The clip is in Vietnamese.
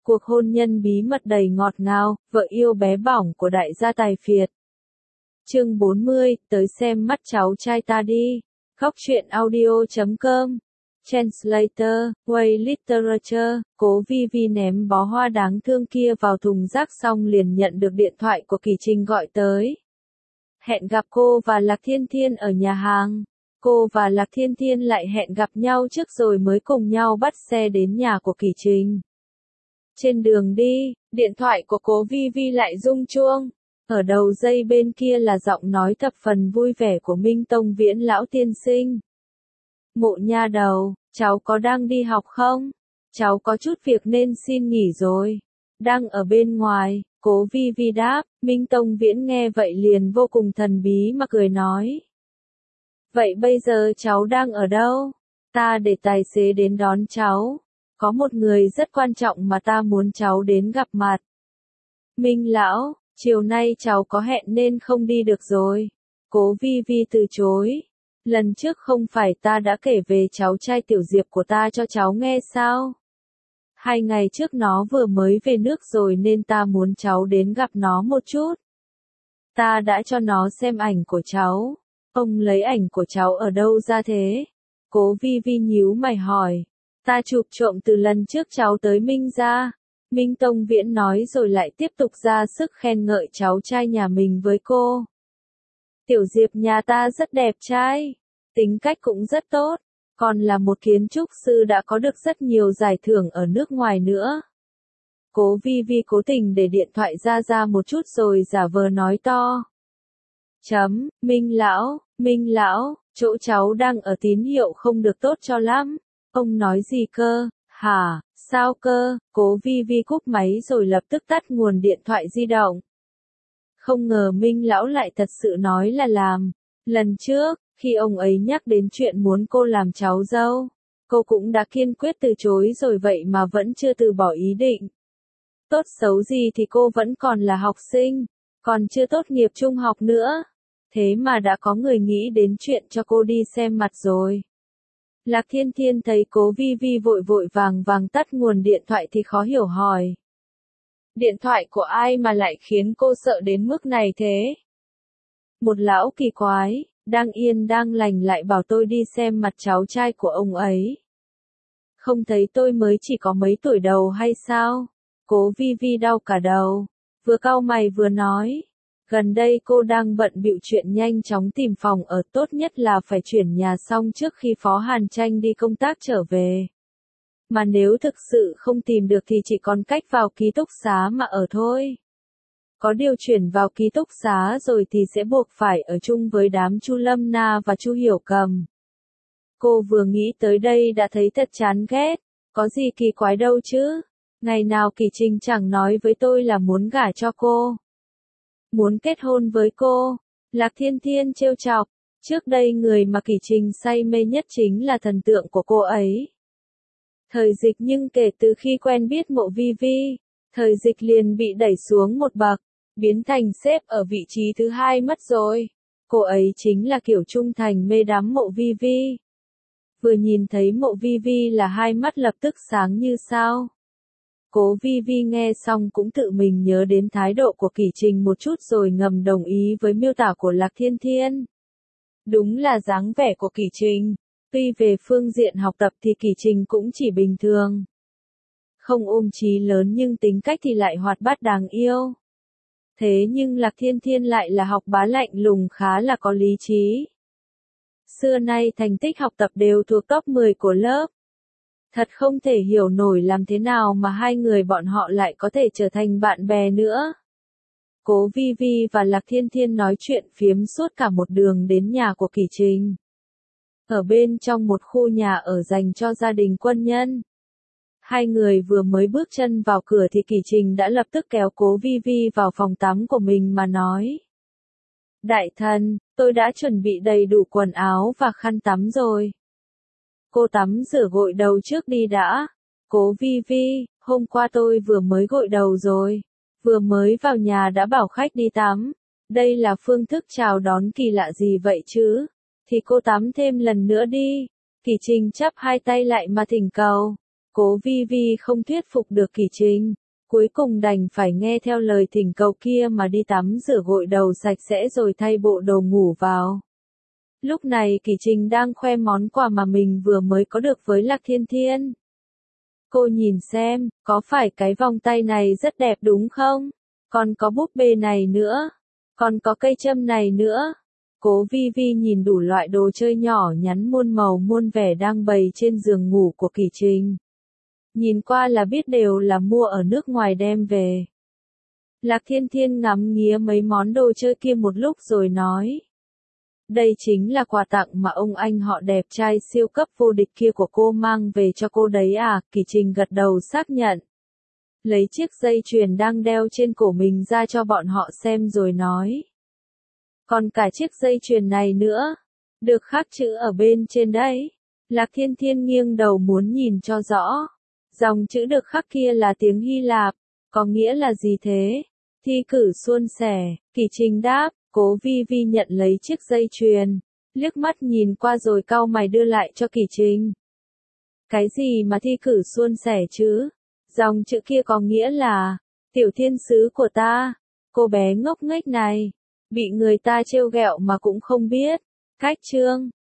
Cuộc hôn nhân bí mật đầy ngọt ngào, vợ yêu bé bỏng của đại gia tài phiệt. Chương 40, tới xem mắt cháu trai ta đi. Góc truyện audio.com. Translator, Way Literature. Cố Vi Vi ném bó hoa đáng thương kia vào thùng rác xong liền nhận được điện thoại của Kỳ Trình gọi tới. Hẹn gặp cô và Lạc Thiên Thiên ở nhà hàng. Cô và Lạc Thiên Thiên lại hẹn gặp nhau trước rồi mới cùng nhau bắt xe đến nhà của Kỳ Trình. Trên đường đi, điện thoại của Cố Vi Vi lại rung chuông. Ở đầu dây bên kia là giọng nói thập phần vui vẻ của Minh Tông Viễn lão tiên sinh. Mụ nha đầu, cháu có đang đi học không? Cháu có chút việc nên xin nghỉ rồi. Đang ở bên ngoài, Cố Vi Vi đáp. Minh Tông Viễn nghe vậy liền vô cùng thần bí mà cười nói. Vậy bây giờ cháu đang ở đâu? Ta để tài xế đến đón cháu. Có một người rất quan trọng mà ta muốn cháu đến gặp mặt. Minh lão, chiều nay cháu có hẹn nên không đi được rồi. Cố Vi Vi từ chối. Lần trước không phải ta đã kể về cháu trai Tiểu Diệp của ta cho cháu nghe sao? 2 ngày trước nó vừa mới về nước rồi nên ta muốn cháu đến gặp nó một chút. Ta đã cho nó xem ảnh của cháu. Ông lấy ảnh của cháu ở đâu ra thế? Cố Vi Vi nhíu mày hỏi. Ta chụp trộm từ lần trước cháu tới Minh gia. Minh Tông Viễn nói rồi lại tiếp tục ra sức khen ngợi cháu trai nhà mình với cô. Tiểu Diệp nhà ta rất đẹp trai, tính cách cũng rất tốt, còn là một kiến trúc sư đã có được rất nhiều giải thưởng ở nước ngoài nữa. Cố Vi Vi cố tình để điện thoại ra một chút rồi giả vờ nói to. Minh lão, chỗ cháu đang ở tín hiệu không được tốt cho lắm. Ông nói gì cơ? Hả, sao cơ? Cố Vi Vi cúp máy rồi lập tức tắt nguồn điện thoại di động. Không ngờ Minh lão lại thật sự nói là làm. Lần trước, khi ông ấy nhắc đến chuyện muốn cô làm cháu dâu, cô cũng đã kiên quyết từ chối rồi vậy mà vẫn chưa từ bỏ ý định. Tốt xấu gì thì cô vẫn còn là học sinh, còn chưa tốt nghiệp trung học nữa. Thế mà đã có người nghĩ đến chuyện cho cô đi xem mặt rồi. Lạc Thiên Thiên thấy Cố Vi Vi vội vàng tắt nguồn điện thoại thì khó hiểu hỏi. Điện thoại của ai mà lại khiến cô sợ đến mức này thế? Một lão kỳ quái, đang yên đang lành lại bảo tôi đi xem mặt cháu trai của ông ấy. Không thấy tôi mới chỉ có mấy tuổi đầu hay sao? Cố Vi Vi đau cả đầu, vừa cau mày vừa nói. Gần đây cô đang bận bịu chuyện nhanh chóng tìm phòng ở, tốt nhất là phải chuyển nhà xong trước khi Phó Hàn Tranh đi công tác trở về. Mà nếu thực sự không tìm được thì chỉ còn cách vào ký túc xá mà ở thôi. Có điều chuyển vào ký túc xá rồi thì sẽ buộc phải ở chung với đám Chu Lâm Na và Chu Hiểu Cầm. Cô vừa nghĩ tới đây đã thấy thật chán ghét, có gì kỳ quái đâu chứ. Ngày nào Kỳ Trình chẳng nói với tôi là muốn gả cho cô, muốn kết hôn với cô. Lạc Thiên Thiên trêu chọc, trước đây người mà Kỳ Trình say mê nhất chính là thần tượng của cô ấy. Thời Dịch, nhưng kể từ khi quen biết Mộ Vi Vi, Thời Dịch liền bị đẩy xuống một bậc, biến thành xếp ở vị trí thứ 2 mất rồi. Cô ấy chính là kiểu trung thành mê đắm Mộ Vi Vi. Vừa nhìn thấy Mộ Vi Vi là hai mắt lập tức sáng như sao. Cố Vi Vi nghe xong cũng tự mình nhớ đến thái độ của Kỳ Trình một chút rồi ngầm đồng ý với miêu tả của Lạc Thiên Thiên. Đúng là dáng vẻ của Kỳ Trình, tuy về phương diện học tập thì Kỳ Trình cũng chỉ bình thường. Không ôm chí lớn nhưng tính cách thì lại hoạt bát đáng yêu. Thế nhưng Lạc Thiên Thiên lại là học bá lạnh lùng khá là có lý trí. Xưa nay thành tích học tập đều thuộc top 10 của lớp. Thật không thể hiểu nổi làm thế nào mà hai người bọn họ lại có thể trở thành bạn bè nữa. Cố Vi Vi và Lạc Thiên Thiên nói chuyện phiếm suốt cả một đường đến nhà của Kỳ Trình. Ở bên trong một khu nhà ở dành cho gia đình quân nhân. Hai người vừa mới bước chân vào cửa thì Kỳ Trình đã lập tức kéo Cố Vi Vi vào phòng tắm của mình mà nói. Đại thần, tôi đã chuẩn bị đầy đủ quần áo và khăn tắm rồi. Cô tắm rửa gội đầu trước đi đã. Cố Vi Vi, hôm qua tôi vừa mới gội đầu rồi. Vừa mới vào nhà đã bảo khách đi tắm. Đây là phương thức chào đón kỳ lạ gì vậy chứ? Thì cô tắm thêm lần nữa đi. Kỳ Trình chắp hai tay lại mà thỉnh cầu. Cố Vi Vi không thuyết phục được Kỷ Trình, cuối cùng đành phải nghe theo lời thỉnh cầu kia mà đi tắm rửa gội đầu sạch sẽ rồi thay bộ đồ ngủ vào. Lúc này Kỷ Trình đang khoe món quà mà mình vừa mới có được với Lạc Thiên Thiên. Cô nhìn xem, có phải cái vòng tay này rất đẹp đúng không? Còn có búp bê này nữa. Còn có cây châm này nữa. Cố Vi Vi nhìn đủ loại đồ chơi nhỏ nhắn muôn màu muôn vẻ đang bày trên giường ngủ của Kỷ Trình. Nhìn qua là biết đều là mua ở nước ngoài đem về. Lạc Thiên Thiên ngắm nghía mấy món đồ chơi kia một lúc rồi nói. Đây chính là quà tặng mà ông anh họ đẹp trai siêu cấp vô địch kia của cô mang về cho cô đấy à? Kỷ Trình gật đầu xác nhận. Lấy chiếc dây chuyền đang đeo trên cổ mình ra cho bọn họ xem rồi nói. Còn cả chiếc dây chuyền này nữa. Được khắc chữ ở bên trên đấy. Lạc Thiên Thiên nghiêng đầu muốn nhìn cho rõ. Dòng chữ được khắc kia là tiếng Hy Lạp. Có nghĩa là gì thế? Thi cử suôn sẻ. Kỷ Trình đáp. Cố Vi Vi nhận lấy chiếc dây chuyền. Liếc mắt nhìn qua rồi cau mày đưa lại cho Kỷ Trình. Cái gì mà thi cử suôn sẻ chứ? Dòng chữ kia có nghĩa là, tiểu thiên sứ của ta, cô bé ngốc nghếch này, bị người ta trêu ghẹo mà cũng không biết. Cách chương